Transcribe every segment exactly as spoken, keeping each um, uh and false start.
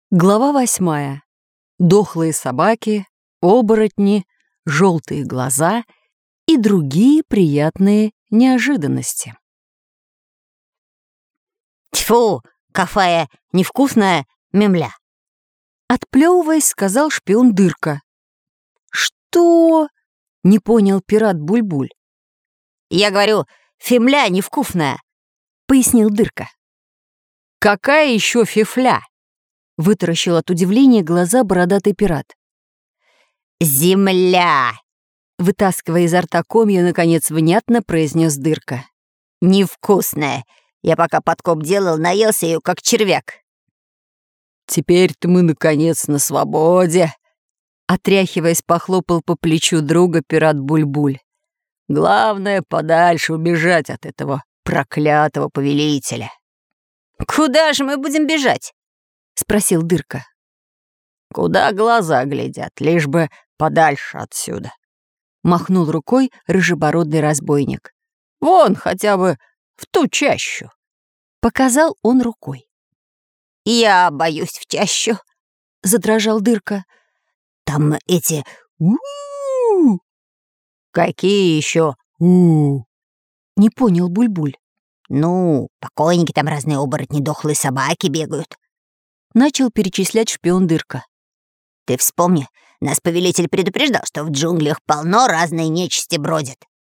Глава восьмая. Дохлые собаки, оборотни, желтые глаза и другие приятные неожиданности. Тьфу, какая невкусная мемля. Отплевываясь, сказал шпион Дырка. «Что?» — не понял пират Буль-Буль. Я говорю, фемля невкусная, Пояснил Дырка. «Какая еще фифля?» — вытаращил от удивления глаза бородатый пират. земля. Вытаскивая изо рта комья, наконец внятно произнес Дырка. Невкусная. Я пока подкоп делал, наелся ее, как червяк. «Теперь-то мы, наконец, на свободе!» Отряхиваясь, похлопал по плечу друга пират Буль-Буль. «Главное, подальше убежать от этого проклятого повелителя». Куда же мы будем бежать? — спросил Дырка. «Куда глаза глядят, лишь бы подальше отсюда», — махнул рукой рыжебородый разбойник. «Вон хотя бы в ту чащу». Показал он рукой. Я боюсь в чащу. — задрожал Дырка. Там эти... у-у-у. «Какие еще у-у-у?» — не понял Буль-Буль. Ну, покойники, там разные оборотни, дохлые собаки бегают. Начал перечислять шпион Дырка. Ты вспомни, нас повелитель предупреждал, что в джунглях полно разной нечисти бродит.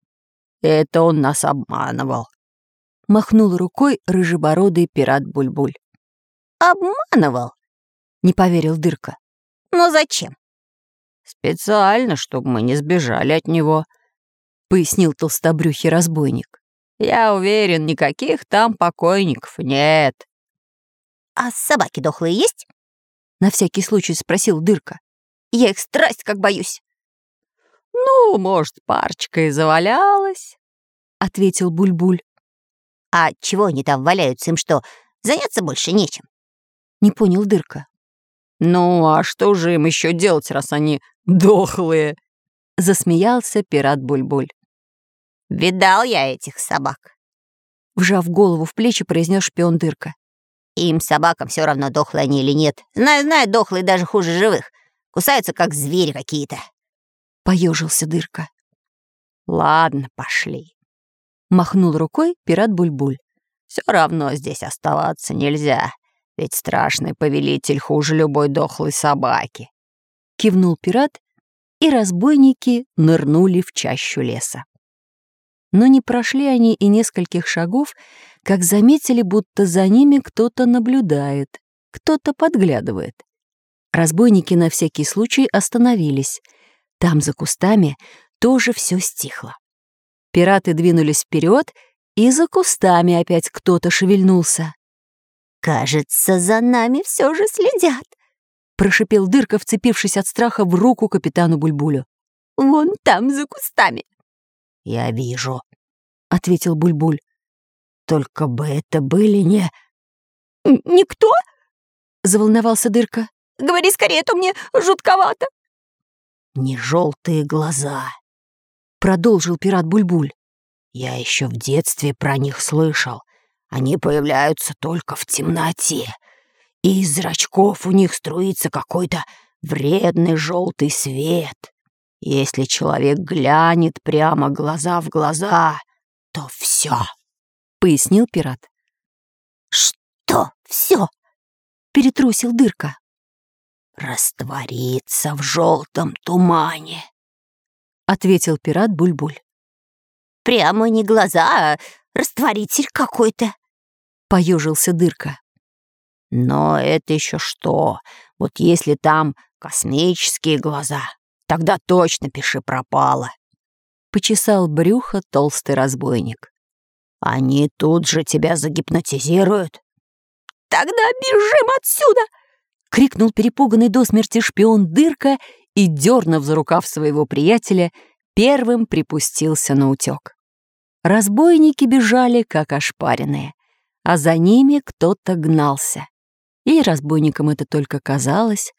«Это он нас обманывал», — махнул рукой рыжебородый пират Буль-Буль. Обманывал? — не поверил Дырка. Но зачем? «Специально, чтобы мы не сбежали от него», — пояснил толстобрюхий разбойник. «Я уверен, никаких там покойников нет». А собаки дохлые есть? — на всякий случай спросил Дырка. Я их страсть как боюсь. «Ну, может, парочка и завалялась», — ответил Буль-Буль. А чего они там валяются? Им что, заняться больше нечем? — не понял Дырка. «Ну, а что же им еще делать, раз они дохлые?» — засмеялся пират Буль-Буль. Видал я этих собак. Вжав голову в плечи, произнес шпион Дырка. Им, собакам, все равно, дохлые они или нет. Знаю, знаю, дохлые даже хуже живых. Кусаются, как звери какие-то. Поежился Дырка. «Ладно, пошли». Махнул рукой пират Буль-Буль. «Все равно здесь оставаться нельзя, ведь страшный повелитель хуже любой дохлой собаки». Кивнул пират, и разбойники нырнули в чащу леса. Но не прошли они и нескольких шагов, как заметили, будто за ними кто-то наблюдает, кто-то подглядывает. Разбойники на всякий случай остановились. Там, за кустами, тоже все стихло. Пираты двинулись вперед, и за кустами опять кто-то шевельнулся. «Кажется, за нами все же следят», — прошипел Дырка, вцепившись от страха в руку капитану Буль-Булю. «Вон там, за кустами». «Я вижу», — ответил Буль-Буль. «Только бы это были не...» «Никто?» — заволновался Дырка. «Говори скорее, а то мне жутковато». «Не желтые глаза», — продолжил пират Буль-Буль. «Я еще в детстве про них слышал. Они появляются только в темноте, и из зрачков у них струится какой-то вредный желтый свет. Если человек глянет прямо глаза в глаза, то все», — пояснил пират. «Что все?» — перетрусил Дырка. «Растворится в желтом тумане», — ответил пират Буль-Буль. «Прямо не глаза, а растворитель какой-то», — поежился Дырка. «Но это еще что? Вот если там космические глаза, тогда точно пиши пропало», — почесал брюхо толстый разбойник. «Они тут же тебя загипнотизируют». «Тогда бежим отсюда!» — крикнул перепуганный до смерти шпион Дырка и, дернув за рукав своего приятеля, первым припустился на утек. Разбойники бежали, как ошпаренные, а за ними кто-то гнался. И разбойникам это только казалось.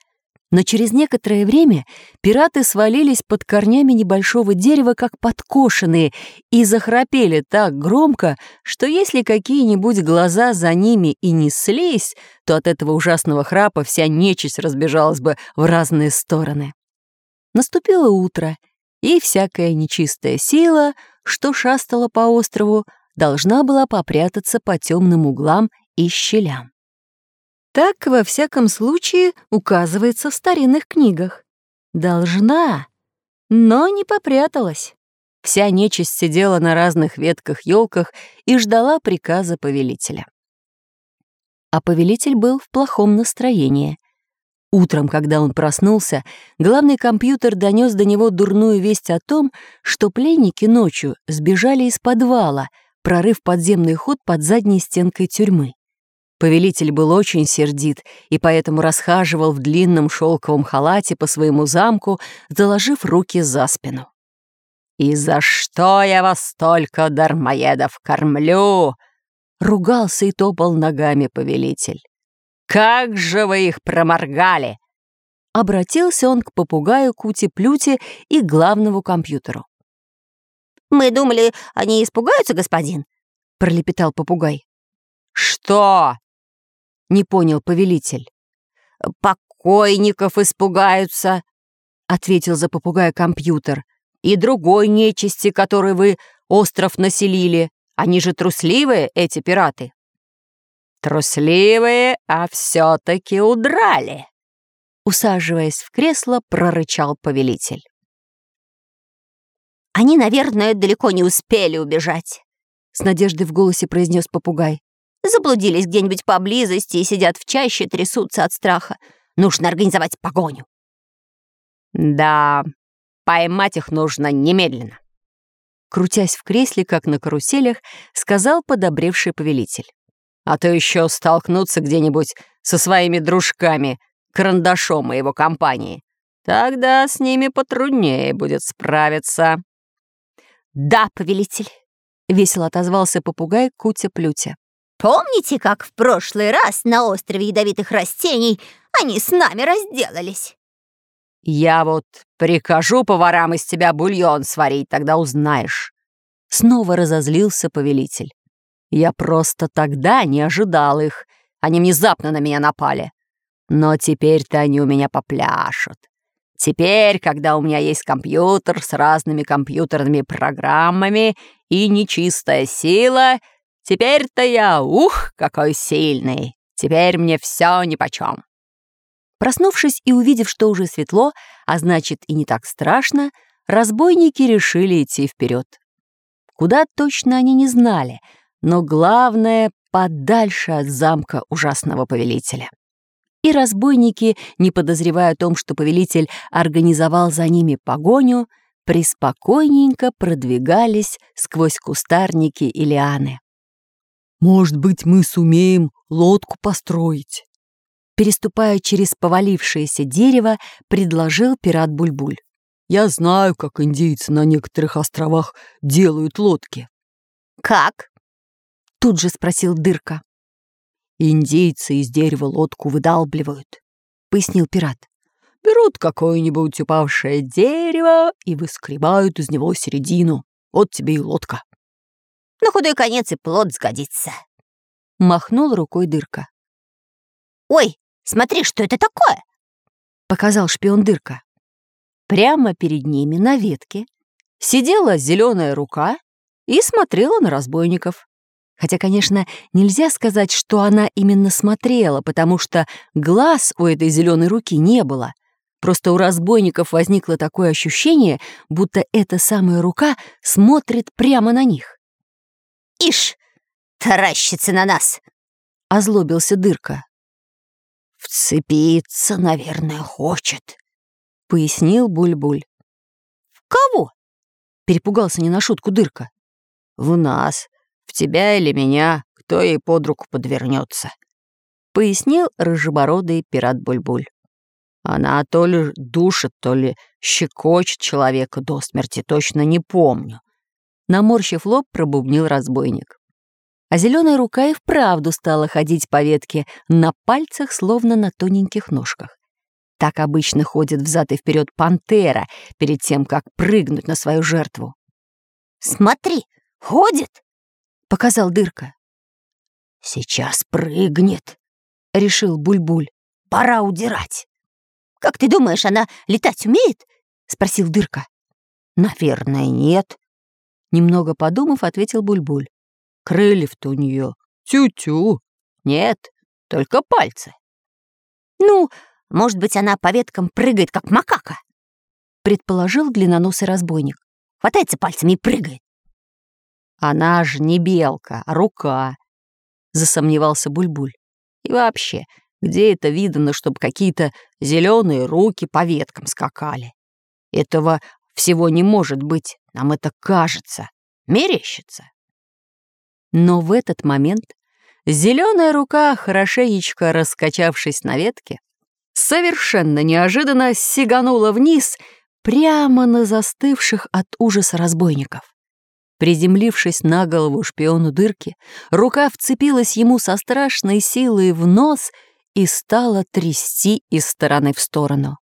Но через некоторое время пираты свалились под корнями небольшого дерева, как подкошенные, и захрапели так громко, что если какие-нибудь глаза за ними и неслись, то от этого ужасного храпа вся нечисть разбежалась бы в разные стороны. Наступило утро, и всякая нечистая сила, что шастала по острову, должна была попрятаться по темным углам и щелям. Так, во всяком случае, указывается в старинных книгах. Должна, но не попряталась. Вся нечисть сидела на разных ветках-елках и ждала приказа повелителя. А повелитель был в плохом настроении. Утром, когда он проснулся, главный компьютер донес до него дурную весть о том, что пленники ночью сбежали из подвала, прорыв подземный ход под задней стенкой тюрьмы. Повелитель был очень сердит и поэтому расхаживал в длинном шелковом халате по своему замку, заложив руки за спину. «И за что я вас столько дармоедов кормлю?» — ругался и топал ногами повелитель. «Как же вы их проморгали!» Обратился он к попугаю Кути-Плюти и главному компьютеру. «Мы думали, они испугаются, господин?» — пролепетал попугай. «Что?» — не понял повелитель. «Покойников испугаются», — ответил за попугая компьютер. «И другой нечисти, которой вы остров населили. Они же трусливые, эти пираты». «Трусливые, а все-таки удрали», — усаживаясь в кресло, прорычал повелитель. «Они, наверное, далеко не успели убежать», — с надеждой в голосе произнес попугай. «Заблудились где-нибудь поблизости и сидят в чаще, трясутся от страха. Нужно организовать погоню». «Да, поймать их нужно немедленно», — крутясь в кресле, как на каруселях, сказал подобревший повелитель. «А то еще столкнуться где-нибудь со своими дружками, карандашом и его компанией. Тогда с ними потруднее будет справиться». «Да, повелитель», — весело отозвался попугай Кутя-Плютя. «Помните, как в прошлый раз на острове ядовитых растений они с нами разделались?» «Я вот прикажу поварам из тебя бульон сварить, тогда узнаешь». Снова разозлился повелитель. «Я просто тогда не ожидал их. Они внезапно на меня напали. Но теперь-то они у меня попляшут. Теперь, когда у меня есть компьютер с разными компьютерными программами и нечистая сила, теперь-то я, ух, какой сильный. Теперь мне все нипочем». Проснувшись и увидев, что уже светло, а значит и не так страшно, разбойники решили идти вперед. Куда точно они не знали, но главное — подальше от замка ужасного повелителя. И разбойники, не подозревая о том, что повелитель организовал за ними погоню, преспокойненько продвигались сквозь кустарники и лианы. «Может быть, мы сумеем лодку построить?» Переступая через повалившееся дерево, предложил пират Буль-Буль. «Я знаю, как индейцы на некоторых островах делают лодки». «Как?» — тут же спросил Дырка. «Индейцы из дерева лодку выдалбливают», — пояснил пират. «Берут какое-нибудь упавшее дерево и выскребают из него середину. Вот тебе и лодка». «На худой конец и плот сгодится», — махнул рукой Дырка. «Ой, смотри, что это такое?» — показал шпион Дырка. Прямо перед ними на ветке сидела зеленая рука и смотрела на разбойников. Хотя, конечно, нельзя сказать, что она именно смотрела, потому что глаз у этой зеленой руки не было. Просто у разбойников возникло такое ощущение, будто эта самая рука смотрит прямо на них. «Ишь, таращится на нас!» — озлобился Дырка. «Вцепиться, наверное, хочет», — пояснил Буль-Буль. «В кого?» — перепугался не на шутку Дырка. «В нас, в тебя или меня, кто ей под руку подвернется», — пояснил рыжебородый пират Буль-Буль. «Она то ли душит, то ли щекочет человека до смерти, точно не помню», — наморщив лоб, пробубнил разбойник. А зеленая рука и вправду стала ходить по ветке на пальцах, словно на тоненьких ножках. Так обычно ходит взад и вперед пантера перед тем, как прыгнуть на свою жертву. «Смотри, ходит!» — показал Дырка. «Сейчас прыгнет», — решил Буль-Буль. «Пора удирать». «Как ты думаешь, она летать умеет?» — спросил Дырка. «Наверное, нет», — немного подумав, ответил Буль-Буль. «Крыльев-то у нее тю-тю. нет, только пальцы». «Ну, может быть, она по веткам прыгает, как макака?» — предположил длинноносый разбойник. Хватается пальцами и прыгает. «Она же не белка, а рука», — засомневался Буль-Буль. «И вообще, где это видано, чтобы какие-то зеленые руки по веткам скакали? Этого всего не может быть, нам это кажется, мерещится». Но в этот момент зеленая рука, хорошенечко раскачавшись на ветке, совершенно неожиданно сиганула вниз прямо на застывших от ужаса разбойников. Приземлившись на голову шпиону Дырки, рука вцепилась ему со страшной силой в нос и стала трясти из стороны в сторону.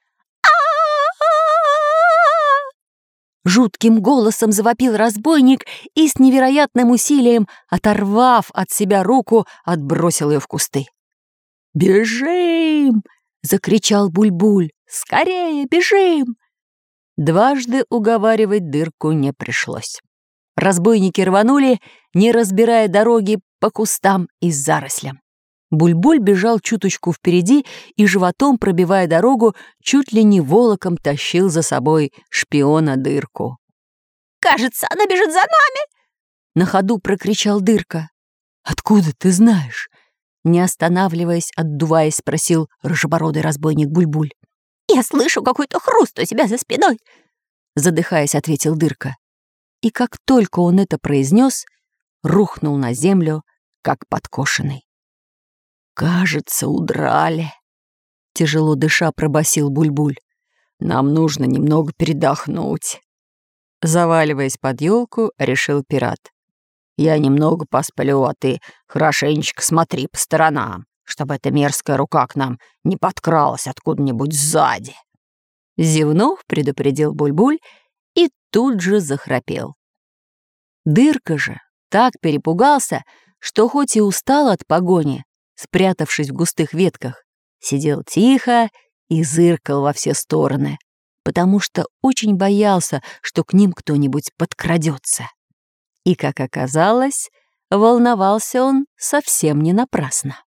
Жутким голосом завопил разбойник и с невероятным усилием, оторвав от себя руку, отбросил ее в кусты. «Бежим!» — закричал Буль-Буль. «Скорее, бежим!» Дважды уговаривать Дырку не пришлось. Разбойники рванули, не разбирая дороги, по кустам и зарослям. Буль-Буль бежал чуточку впереди и, животом пробивая дорогу, чуть ли не волоком тащил за собой шпиона Дырку. «Кажется, она бежит за нами!» — на ходу прокричал Дырка. «Откуда ты знаешь?» — не останавливаясь, отдуваясь, спросил рыжебородый разбойник Буль-Буль. «Я слышу какой-то хруст у себя за спиной!» — задыхаясь, ответил Дырка. И как только он это произнес, рухнул на землю, как подкошенный. «Кажется, удрали», — тяжело дыша пробасил Буль-Буль. «Нам нужно немного передохнуть». Заваливаясь под елку, решил пират. «Я немного посплю, а ты хорошенечко смотри по сторонам, чтобы эта мерзкая рука к нам не подкралась откуда-нибудь сзади». Зевнув, предупредил Буль-Буль и тут же захрапел. Дырка же так перепугался, что хоть и устал от погони, спрятавшись в густых ветках, сидел тихо и зыркал во все стороны, потому что очень боялся, что к ним кто-нибудь подкрадется. И, как оказалось, волновался он совсем не напрасно.